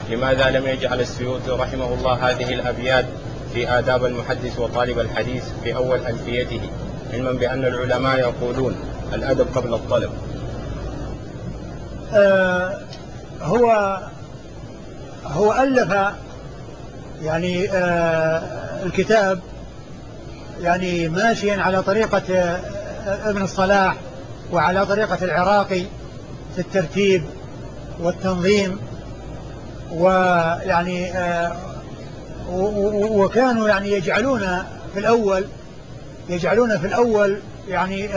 لماذا لم يجعل السيوطي رحمه الله هذه الأبيات في آداب المحدث وطالب الحديث في أول ألفيته، علما بأن العلماء يقولون الأدب قبل الطلب؟ هو ألف يعني الكتاب يعني ماشيا على طريقة ابن الصلاح وعلى طريقة العراقي في الترتيب والتنظيم، ويعني وكانوا يعني يجعلون في الأول يعني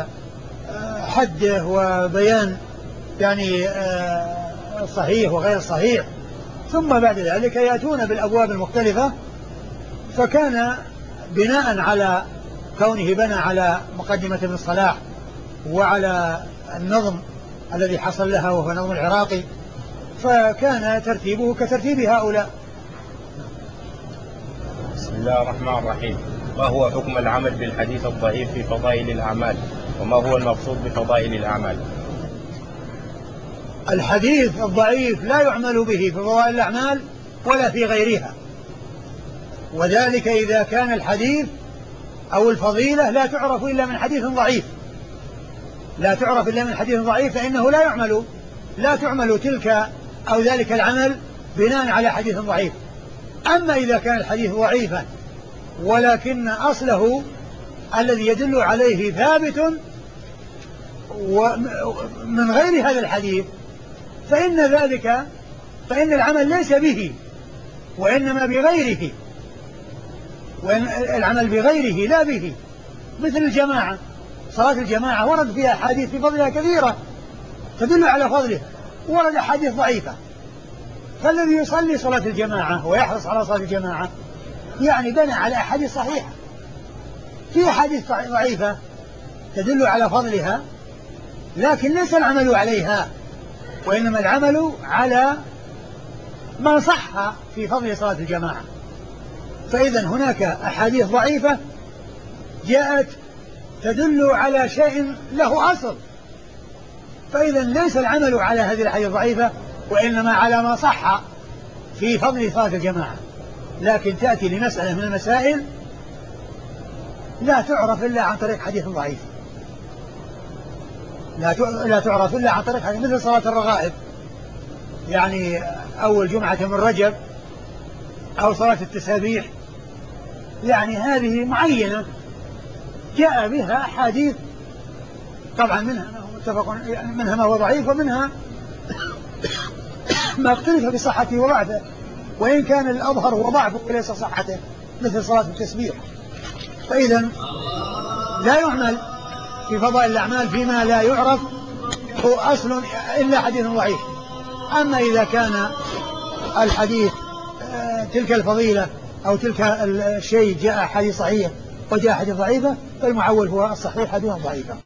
حده وبيان يعني الصحيح وغير الصحيح، ثم بعد ذلك يأتون بالأبواب المختلفة. فكان بناء على كونه بنى على مقدمة ابن الصلاح وعلى النظم الذي حصل لها وهو نظم العراقي، فكان ترتيبه كترتيب هؤلاء. بسم الله الرحمن الرحيم. ما هو حكم العمل بالحديث الضعيف في فضائل الأعمال، وما هو المقصود بفضائل الأعمال؟ الحديث الضعيف لا يعمل به في فضائل الأعمال ولا في غيرها، وذلك إذا كان الحديث أو الفضيلة لا تعرف إلا من حديث ضعيف، فإنه لا تعمل تلك أو ذلك العمل بناء على حديث ضعيف. أما إذا كان الحديث ضعيفا ولكن أصله الذي يدل عليه ثابت من غير هذا الحديث، فإن العمل ليس به وإنما بغيره، وإن العمل بغيره لا به. مثل الجماعة، صلاة الجماعة ورد فيها أحاديث في فضلها كثيرة تدل على فضلها، ورد أحاديث ضعيفة. فالذي يصلي صلاة الجماعة ويحرص على صلاة الجماعة يعني بنى على أحاديث صحيحة. في أحاديث ضعيفة تدل على فضلها لكن ليس العمل عليها، وإنما العمل على ما صح في فضل صلاة الجماعة. فإذا هناك أحاديث ضعيفة جاءت تدل على شيء له أصل، فإذا ليس العمل على هذه الأحاديث الضعيفة وإنما على ما صح في فضل صلاة الجماعة. لكن تأتي لمسألة من المسائل لا تعرف إلا عن طريق حديث ضعيف، لا تعرف إلا عن طريق حديث، مثل صلاة الرغائب، يعني أول جمعة من رجب، أو صلاة التسابيح، يعني هذه معينة جاء بها أحاديث، طبعا منها ما هو ضعيف، ومنها ما اختلف بصحته وضعفه، وإن كان الأظهر هو ضعفه وليس صحته، مثل صلاة التسبيح. فإذا لا يعمل في فضائل الأعمال فيما لا يعرف هو أصل إلا حديث ضعيف. أما إذا كان الحديث تلك الفضيلة أو تلك الشيء جاء حديث صحيح وجاء حديث ضعيفة، فالمعول هو الصحيح حديث ضعيفة.